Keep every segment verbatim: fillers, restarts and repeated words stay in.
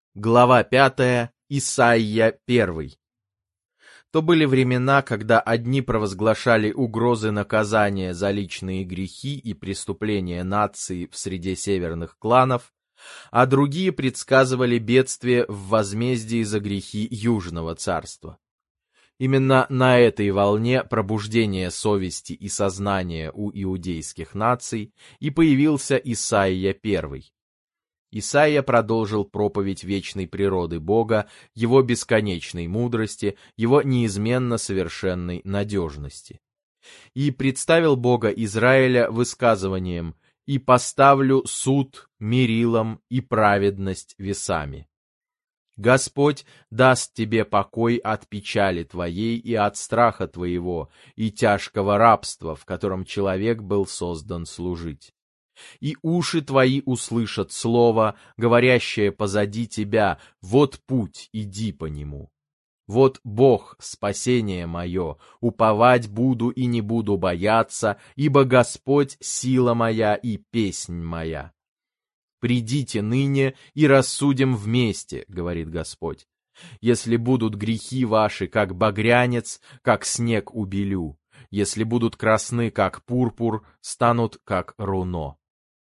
Глава пятая. Исайя первый. То были времена, когда одни провозглашали угрозы наказания за личные грехи и преступления нации в среде северных кланов, а другие предсказывали бедствие в возмездии за грехи Южного царства. Именно на этой волне пробуждения совести и сознания у иудейских наций и появился Исайя первый. Исайя продолжил проповедь вечной природы Бога, его бесконечной мудрости, его неизменно совершенной надежности. И представил Бога Израиля высказыванием «И поставлю суд мерилом и праведность весами». Господь даст тебе покой от печали твоей и от страха твоего, и тяжкого рабства, в котором человек был создан служить. И уши твои услышат слово, говорящее позади тебя: вот путь, иди по нему. Вот Бог, спасение мое, уповать буду и не буду бояться, ибо Господь сила моя и песнь моя. Придите ныне и рассудим вместе, говорит Господь. Если будут грехи ваши, как багрянец, как снег убелю, если будут красны, как пурпур, станут, как руно.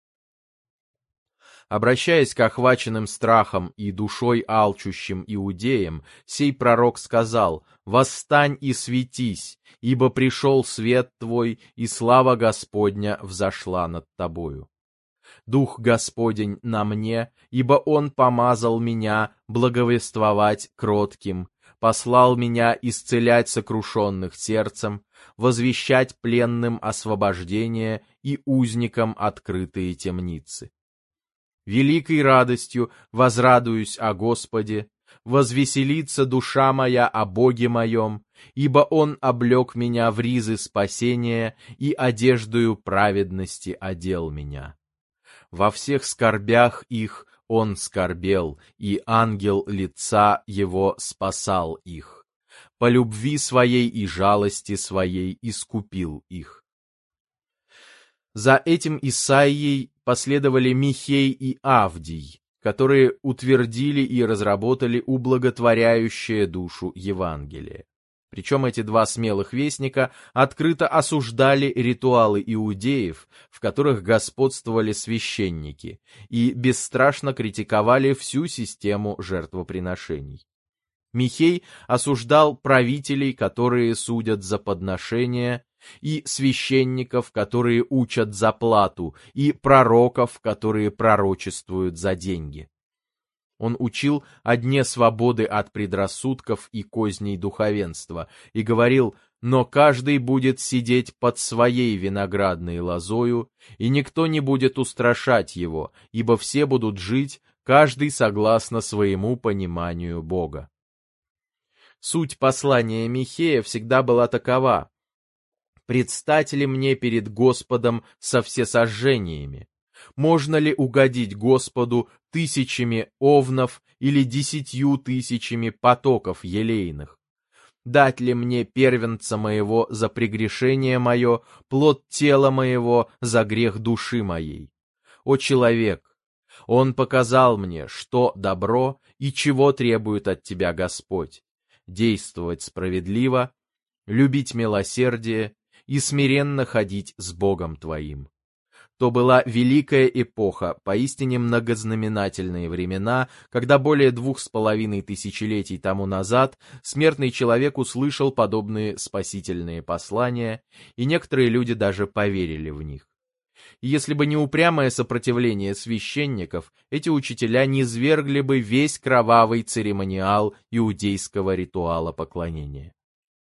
Обращаясь к охваченным страхом и душой алчущим иудеям, сей пророк сказал: «Восстань и светись, ибо пришел свет твой, и слава Господня взошла над тобою. Дух Господень на мне, ибо Он помазал меня благовествовать кротким, послал меня исцелять сокрушенных сердцем, возвещать пленным освобождение и узникам открытые темницы. Великой радостью возрадуюсь о Господе, возвеселится душа моя о Боге моем, ибо Он облек меня в ризы спасения и одеждою праведности одел меня. Во всех скорбях их Он скорбел, и ангел лица Его спасал их. По любви Своей и жалости Своей искупил их». За этим Исаией последовали Михей и Авдий, которые утвердили и разработали ублаготворяющее душу Евангелие. Причем эти два смелых вестника открыто осуждали ритуалы иудеев, в которых господствовали священники, и бесстрашно критиковали всю систему жертвоприношений. Михей осуждал правителей, которые судят за подношения, и священников, которые учат за плату, и пророков, которые пророчествуют за деньги. Он учил о дне свободы от предрассудков и козней духовенства и говорил: «Но каждый будет сидеть под своей виноградной лозою, и никто не будет устрашать его, ибо все будут жить, каждый согласно своему пониманию Бога». Суть послания Михея всегда была такова: «Предстать ли мне перед Господом со всесожжениями? Можно ли угодить Господу тысячами овнов или десятью тысячами потоков елейных? Дать ли мне первенца моего за прегрешение мое, плод тела моего за грех души моей? О человек, Он показал мне, что добро и чего требует от тебя Господь: действовать справедливо, любить милосердие и смиренно ходить с Богом твоим». То была великая эпоха, поистине многознаменательные времена, когда более двух с половиной тысячелетий тому назад смертный человек услышал подобные спасительные послания, и некоторые люди даже поверили в них. И если бы не упрямое сопротивление священников, эти учителя низвергли бы весь кровавый церемониал иудейского ритуала поклонения.